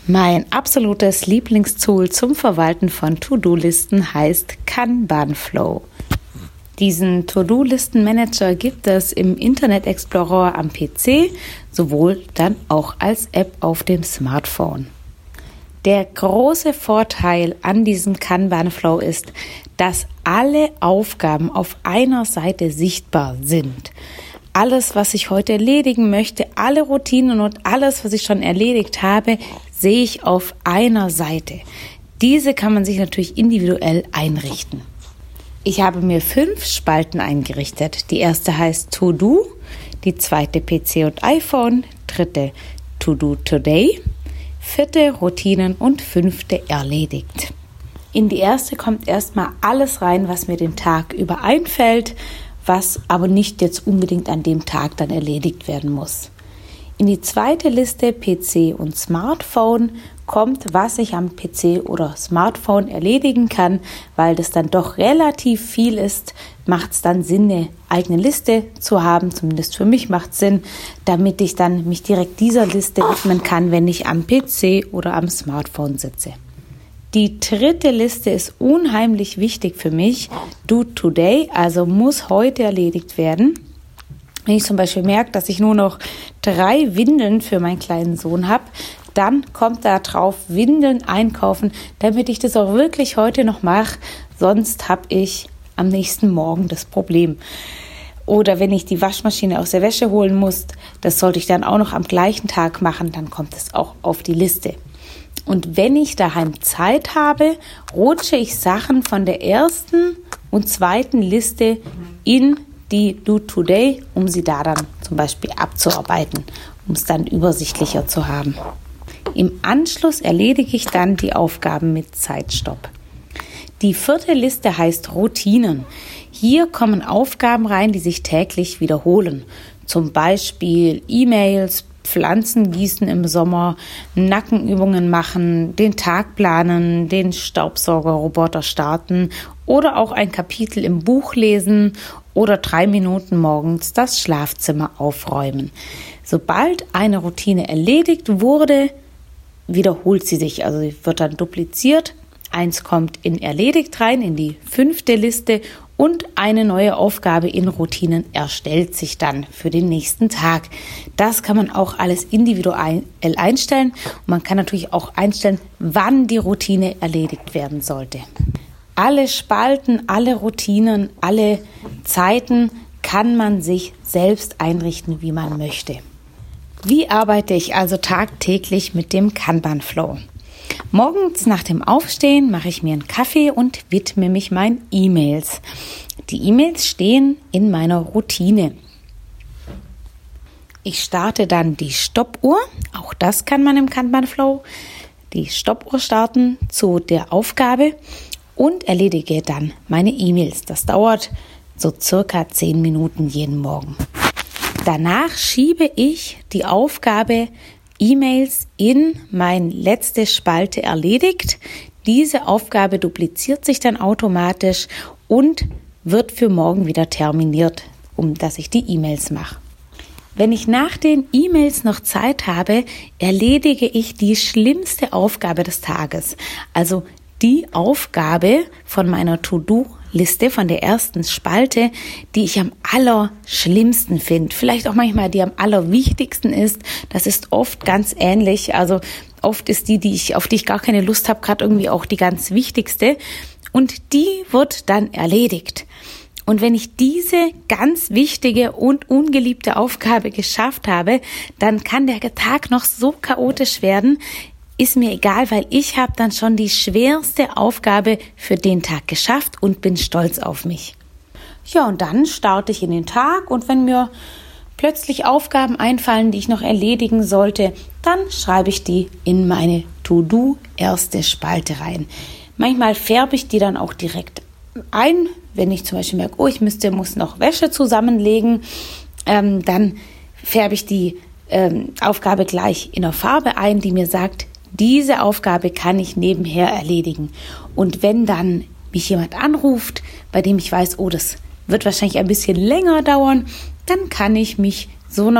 Mein absolutes Lieblingstool zum Verwalten von To-Do-Listen heißt Kanban-Flow. Diesen To-Do-Listen-Manager gibt es im Internet Explorer am PC, sowohl dann auch als App auf dem Smartphone. Der große Vorteil an diesem Kanban-Flow ist, dass alle Aufgaben auf einer Seite sichtbar sind. Alles, was ich heute erledigen möchte, alle Routinen und alles, was ich schon erledigt habe, sehe ich auf einer Seite. Diese kann man sich natürlich individuell einrichten. Ich habe mir 5 Spalten eingerichtet. Die erste heißt To-Do, die zweite PC und iPhone, dritte To-Do Today, vierte Routinen und 5. erledigt. In die erste kommt erstmal alles rein, was mir den Tag über einfällt, was aber nicht jetzt unbedingt an dem Tag dann erledigt werden muss. In die zweite Liste PC und Smartphone kommt, was ich am PC oder Smartphone erledigen kann, weil das dann doch relativ viel ist, macht es dann Sinn, eine eigene Liste zu haben, zumindest für mich macht es Sinn, damit ich dann mich direkt dieser Liste widmen kann, wenn ich am PC oder am Smartphone sitze. Die dritte Liste ist unheimlich wichtig für mich, Do Today, also muss heute erledigt werden. Wenn ich zum Beispiel merke, dass ich nur noch 3 Windeln für meinen kleinen Sohn habe, dann kommt da drauf Windeln einkaufen, damit ich das auch wirklich heute noch mache, sonst habe ich am nächsten Morgen das Problem. Oder wenn ich die Waschmaschine aus der Wäsche holen muss, das sollte ich dann auch noch am gleichen Tag machen, dann kommt es auch auf die Liste. Und wenn ich daheim Zeit habe, rutsche ich Sachen von der ersten und zweiten Liste in die Do Today, um sie da dann zum Beispiel abzuarbeiten, um es dann übersichtlicher zu haben. Im Anschluss erledige ich dann die Aufgaben mit Zeitstopp. Die 4. Liste heißt Routinen. Hier kommen Aufgaben rein, die sich täglich wiederholen. Zum Beispiel E-Mails, Pflanzen gießen im Sommer, Nackenübungen machen, den Tag planen, den Staubsaugerroboter starten oder auch ein Kapitel im Buch lesen oder 3 Minuten morgens das Schlafzimmer aufräumen. Sobald eine Routine erledigt wurde, wiederholt sie sich, also sie wird dann dupliziert. 1 kommt in erledigt rein, in die 5. Liste und eine neue Aufgabe in Routinen erstellt sich dann für den nächsten Tag. Das kann man auch alles individuell einstellen und man kann natürlich auch einstellen, wann die Routine erledigt werden sollte. Alle Spalten, alle Routinen, alle Zeiten kann man sich selbst einrichten, wie man möchte. Wie arbeite ich also tagtäglich mit dem Kanban-Flow? Morgens nach dem Aufstehen mache ich mir einen Kaffee und widme mich meinen E-Mails. Die E-Mails stehen in meiner Routine. Ich starte dann die Stoppuhr, auch das kann man im Kanban-Flow, die Stoppuhr starten zu der Aufgabe und erledige dann meine E-Mails. Das dauert so circa 10 Minuten jeden Morgen. Danach schiebe ich die Aufgabe E-Mails in meine letzte Spalte erledigt. Diese Aufgabe dupliziert sich dann automatisch und wird für morgen wieder terminiert, dass ich die E-Mails mache. Wenn ich nach den E-Mails noch Zeit habe, erledige ich die schlimmste Aufgabe des Tages. Also die Aufgabe von meiner To-Do-Liste, von der ersten Spalte, die ich am allerschlimmsten finde. Vielleicht auch manchmal die am allerwichtigsten ist. Das ist oft ganz ähnlich. Also oft ist auf die ich gar keine Lust habe, gerade irgendwie auch die ganz wichtigste. Und die wird dann erledigt. Und wenn ich diese ganz wichtige und ungeliebte Aufgabe geschafft habe, dann kann der Tag noch so chaotisch werden. Ist mir egal, weil ich habe dann schon die schwerste Aufgabe für den Tag geschafft und bin stolz auf mich. Ja, und dann starte ich in den Tag und wenn mir plötzlich Aufgaben einfallen, die ich noch erledigen sollte, dann schreibe ich die in meine To-Do erste Spalte rein. Manchmal färbe ich die dann auch direkt ein, wenn ich zum Beispiel merke, ich muss noch Wäsche zusammenlegen, dann färbe ich die Aufgabe gleich in einer Farbe ein, die mir sagt, diese Aufgabe kann ich nebenher erledigen. Und wenn dann mich jemand anruft, bei dem ich weiß, das wird wahrscheinlich ein bisschen länger dauern, dann kann ich mich so einer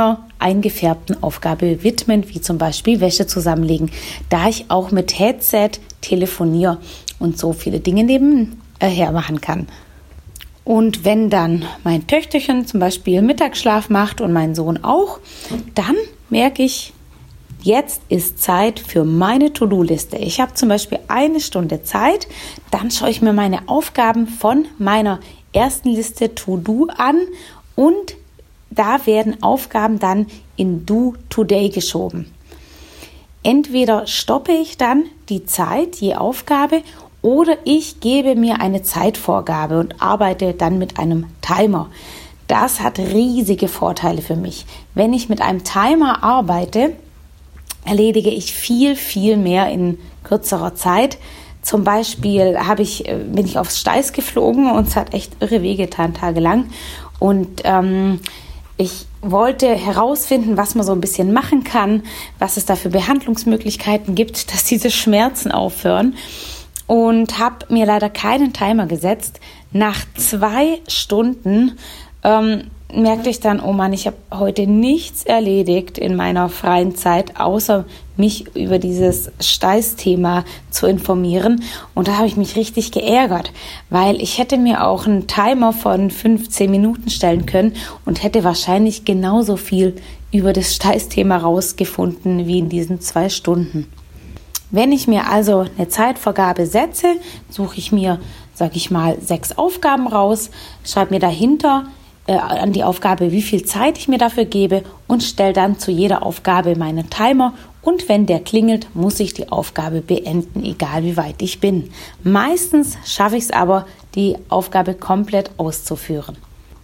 eingefärbten Aufgabe widmen, wie zum Beispiel Wäsche zusammenlegen, da ich auch mit Headset telefoniere und so viele Dinge nebenher machen kann. Und wenn dann mein Töchterchen zum Beispiel Mittagsschlaf macht und mein Sohn auch, dann merke ich, jetzt ist Zeit für meine To-Do-Liste. Ich habe zum Beispiel 1 Stunde Zeit, dann schaue ich mir meine Aufgaben von meiner ersten Liste To-Do an und da werden Aufgaben dann in Do Today geschoben. Entweder stoppe ich dann die Zeit je Aufgabe oder ich gebe mir eine Zeitvorgabe und arbeite dann mit einem Timer. Das hat riesige Vorteile für mich. Wenn ich mit einem Timer arbeite, erledige ich viel, viel mehr in kürzerer Zeit. Zum Beispiel bin ich aufs Steiß geflogen und es hat echt irre wehgetan, tagelang. Und ich wollte herausfinden, was man so ein bisschen machen kann, was es da für Behandlungsmöglichkeiten gibt, dass diese Schmerzen aufhören. Und habe mir leider keinen Timer gesetzt. Nach 2 Stunden merkte ich dann, oh Mann, ich habe heute nichts erledigt in meiner freien Zeit, außer mich über dieses Steißthema zu informieren. Und da habe ich mich richtig geärgert, weil ich hätte mir auch einen Timer von 15 Minuten stellen können und hätte wahrscheinlich genauso viel über das Steißthema rausgefunden wie in diesen 2 Stunden. Wenn ich mir also eine Zeitvorgabe setze, suche ich mir, 6 Aufgaben raus, schreibe mir dahinter an die Aufgabe, wie viel Zeit ich mir dafür gebe und stelle dann zu jeder Aufgabe meinen Timer und wenn der klingelt, muss ich die Aufgabe beenden, egal wie weit ich bin. Meistens schaffe ich es aber, die Aufgabe komplett auszuführen.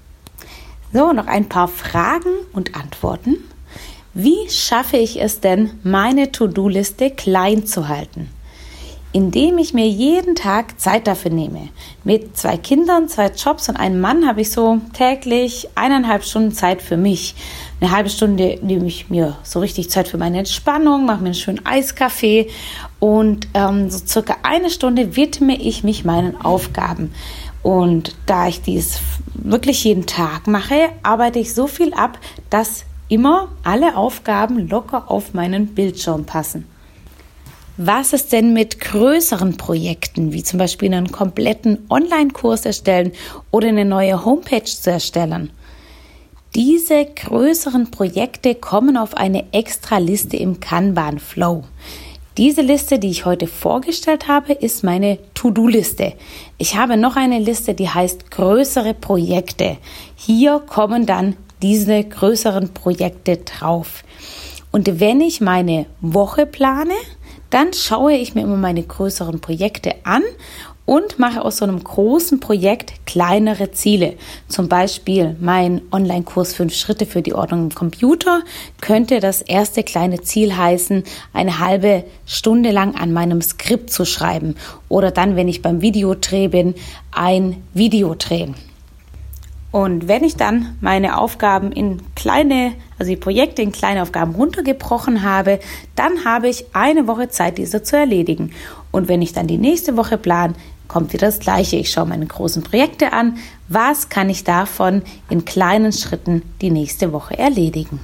So, noch ein paar Fragen und Antworten. Wie schaffe ich es denn, meine To-Do-Liste klein zu halten? Indem ich mir jeden Tag Zeit dafür nehme. Mit 2 Kindern, 2 Jobs und einem Mann habe ich so täglich 1,5 Stunden Zeit für mich. Eine halbe Stunde nehme ich mir so richtig Zeit für meine Entspannung, mache mir einen schönen Eiskaffee und so circa 1 Stunde widme ich mich meinen Aufgaben. Und da ich dies wirklich jeden Tag mache, arbeite ich so viel ab, dass immer alle Aufgaben locker auf meinen Bildschirm passen. Was ist denn mit größeren Projekten, wie zum Beispiel einen kompletten Online-Kurs erstellen oder eine neue Homepage zu erstellen? Diese größeren Projekte kommen auf eine extra Liste im Kanban Flow. Diese Liste, die ich heute vorgestellt habe, ist meine To-Do-Liste. Ich habe noch eine Liste, die heißt größere Projekte. Hier kommen dann diese größeren Projekte drauf. Und wenn ich meine Woche plane, dann schaue ich mir immer meine größeren Projekte an und mache aus so einem großen Projekt kleinere Ziele. Zum Beispiel mein Online-Kurs 5 Schritte für die Ordnung im Computer könnte das erste kleine Ziel heißen, eine halbe Stunde lang an meinem Skript zu schreiben. Oder dann, wenn ich beim Videodreh bin, ein Video drehen. Und wenn ich dann meine Aufgaben die Projekte in kleine Aufgaben runtergebrochen habe, dann habe ich eine Woche Zeit, diese zu erledigen. Und wenn ich dann die nächste Woche plane, kommt wieder das Gleiche. Ich schaue meine großen Projekte an. Was kann ich davon in kleinen Schritten die nächste Woche erledigen?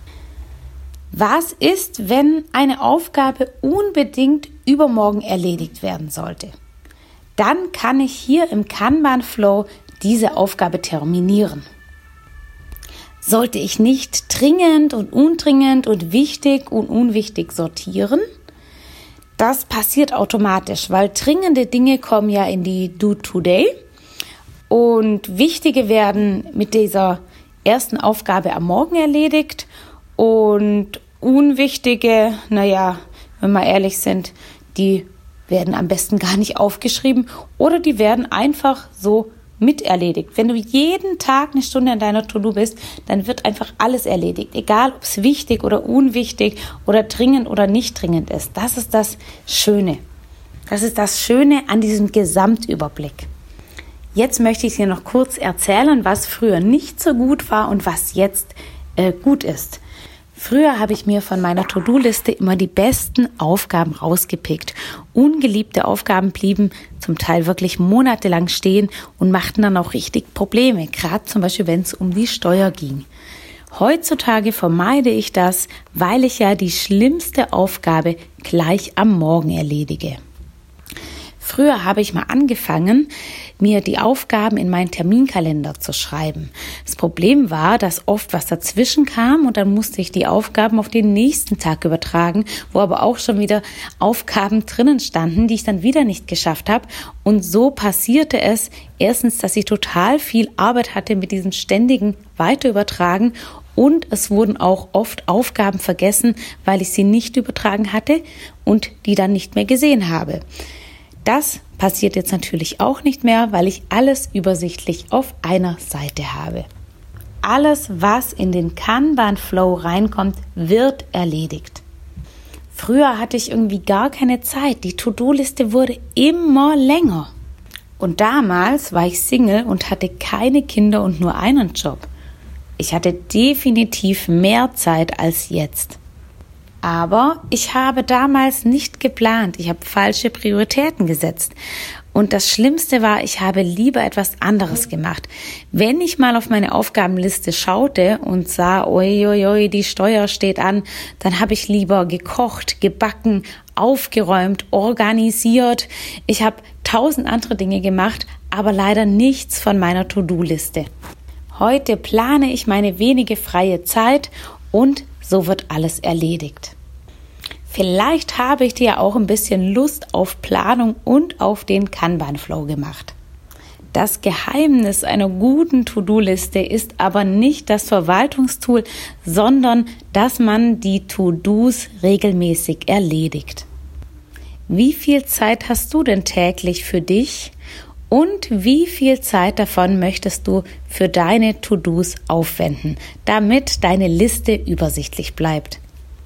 Was ist, wenn eine Aufgabe unbedingt übermorgen erledigt werden sollte? Dann kann ich hier im Kanban Flow diese Aufgabe terminieren. Sollte ich nicht dringend und undringend und wichtig und unwichtig sortieren? Das passiert automatisch, weil dringende Dinge kommen ja in die Do Today und wichtige werden mit dieser ersten Aufgabe am Morgen erledigt und unwichtige, wenn wir ehrlich sind, die werden am besten gar nicht aufgeschrieben oder die werden einfach so miterledigt. Wenn du jeden Tag 1 Stunde an deiner To-Do bist, dann wird einfach alles erledigt. Egal, ob es wichtig oder unwichtig oder dringend oder nicht dringend ist. Das ist das Schöne. Das ist das Schöne an diesem Gesamtüberblick. Jetzt möchte ich dir noch kurz erzählen, was früher nicht so gut war und was jetzt gut ist. Früher habe ich mir von meiner To-Do-Liste immer die besten Aufgaben rausgepickt. Ungeliebte Aufgaben blieben zum Teil wirklich monatelang stehen und machten dann auch richtig Probleme, gerade zum Beispiel, wenn es um die Steuer ging. Heutzutage vermeide ich das, weil ich ja die schlimmste Aufgabe gleich am Morgen erledige. Früher habe ich mal angefangen, mir die Aufgaben in meinen Terminkalender zu schreiben. Das Problem war, dass oft was dazwischen kam und dann musste ich die Aufgaben auf den nächsten Tag übertragen, wo aber auch schon wieder Aufgaben drinnen standen, die ich dann wieder nicht geschafft habe. Und so passierte es erstens, dass ich total viel Arbeit hatte mit diesem ständigen Weiterübertragen und es wurden auch oft Aufgaben vergessen, weil ich sie nicht übertragen hatte und die dann nicht mehr gesehen habe. Das passiert jetzt natürlich auch nicht mehr, weil ich alles übersichtlich auf einer Seite habe. Alles, was in den Kanban-Flow reinkommt, wird erledigt. Früher hatte ich irgendwie gar keine Zeit. Die To-Do-Liste wurde immer länger. Und damals war ich Single und hatte keine Kinder und nur einen Job. Ich hatte definitiv mehr Zeit als jetzt. Aber ich habe damals nicht geplant. Ich habe falsche Prioritäten gesetzt. Und das Schlimmste war, ich habe lieber etwas anderes gemacht. Wenn ich mal auf meine Aufgabenliste schaute und sah, oi, die Steuer steht an, dann habe ich lieber gekocht, gebacken, aufgeräumt, organisiert. Ich habe 1000 andere Dinge gemacht, aber leider nichts von meiner To-Do-Liste. Heute plane ich meine wenige freie Zeit und so wird alles erledigt. Vielleicht habe ich dir auch ein bisschen Lust auf Planung und auf den Kanban-Flow gemacht. Das Geheimnis einer guten To-Do-Liste ist aber nicht das Verwaltungstool, sondern dass man die To-Dos regelmäßig erledigt. Wie viel Zeit hast du denn täglich für dich? Und wie viel Zeit davon möchtest du für deine To-Dos aufwenden, damit deine Liste übersichtlich bleibt?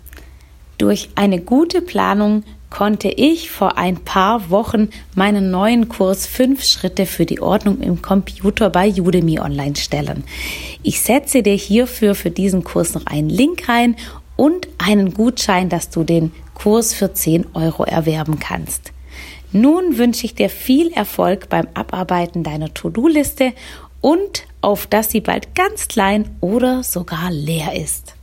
Durch eine gute Planung konnte ich vor ein paar Wochen meinen neuen Kurs 5 Schritte für die Ordnung im Computer bei Udemy online stellen. Ich setze dir hierfür für diesen Kurs noch einen Link rein und einen Gutschein, dass du den Kurs für 10 € erwerben kannst. Nun wünsche ich dir viel Erfolg beim Abarbeiten deiner To-Do-Liste und auf dass sie bald ganz klein oder sogar leer ist.